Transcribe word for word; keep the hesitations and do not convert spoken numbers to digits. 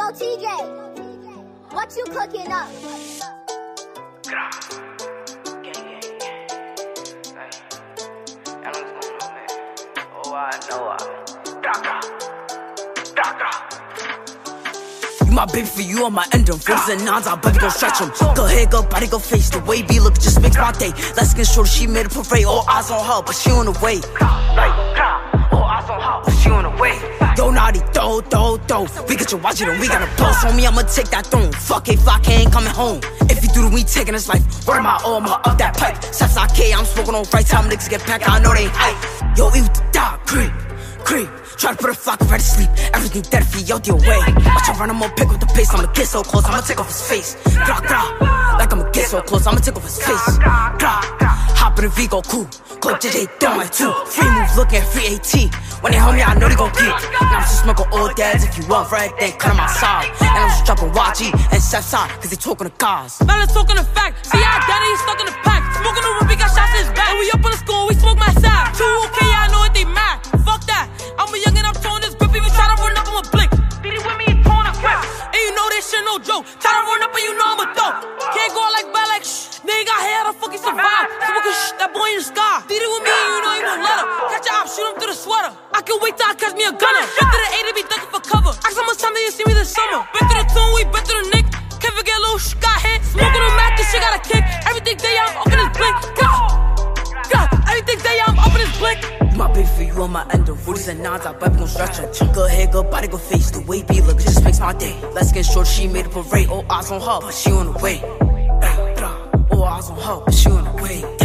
Yo, T J, what you cooking up? Oh, I know I. You my baby for you, on my end them. Forties and nines, I'll baby go stretch them. Go head, go body, go face. The way B look just makes my day. Let's get short, she made a parade. All eyes on her, but she on the way. Like, all eyes on her, but she on the way. Yo, naughty, throw, throw, throw. We get your watch it and we got a boss on me, I'ma take that throne. Fuck it, Flock ain't coming home. If you do the we taking his life. Word of my own, I'ma up that pipe. Steps I K, I'm smoking on right time. Niggas get packed, I know they hype. Yo, eat with the dog, creep, creep. Try to put a flock right to sleep. Everything dead if he out the way. Watch I run, I'ma pick up the pace. I'ma get so close, I'ma take off his face. Grah, grah. Like I'ma get so close, I'ma take off his face. Grah. Hop in the V, go cool. Go J J, throw my two. Free move, looking at free AT. When they hold me, I know they gon' keep. Now I'm just smoking old dads. If you want for everything, cut on my side. And I'm just dropping Y G and Southside, cause they talking to cars. Now let's talk on the fact. See how daddy, he's stuck in the pack. Smoking the Ruby, got shots in his back. And we up on the school, we smoke my side. Two okay, yeah, I know what they mad. Fuck that. I'm a young and I'm throwing this grip. Even try to run up, I'ma blink. Did he with me, he's throwing a grip. And you know this shit no joke. Try to run up and you know I'm a dope. Can't go like bad like shh. They ain't got hair, how the fuck he survive? Smoking shh, that boy in the sky. Did it with me, you know he won't let him. Catch a op, shoot him through the sweater. I can wait till I catch me a gunner. Been to the A to be ducking for cover. Ask how much time they didn't see me this summer. Been to the tune, we been to the Nick. Can't forget little shh, got hit. Smoking on Mac, this shit got a kick. Everything day I'm up in his blink. God, God, everything day I'm up in his blink. My baby for you, on my end them. Forties and nines, I baby gon' stretch her. Go head, go body, go face. The way B look, it just makes my day. Let's get short, she made a parade. All eyes on her, but she on the way. All eyes on her, but she on the way.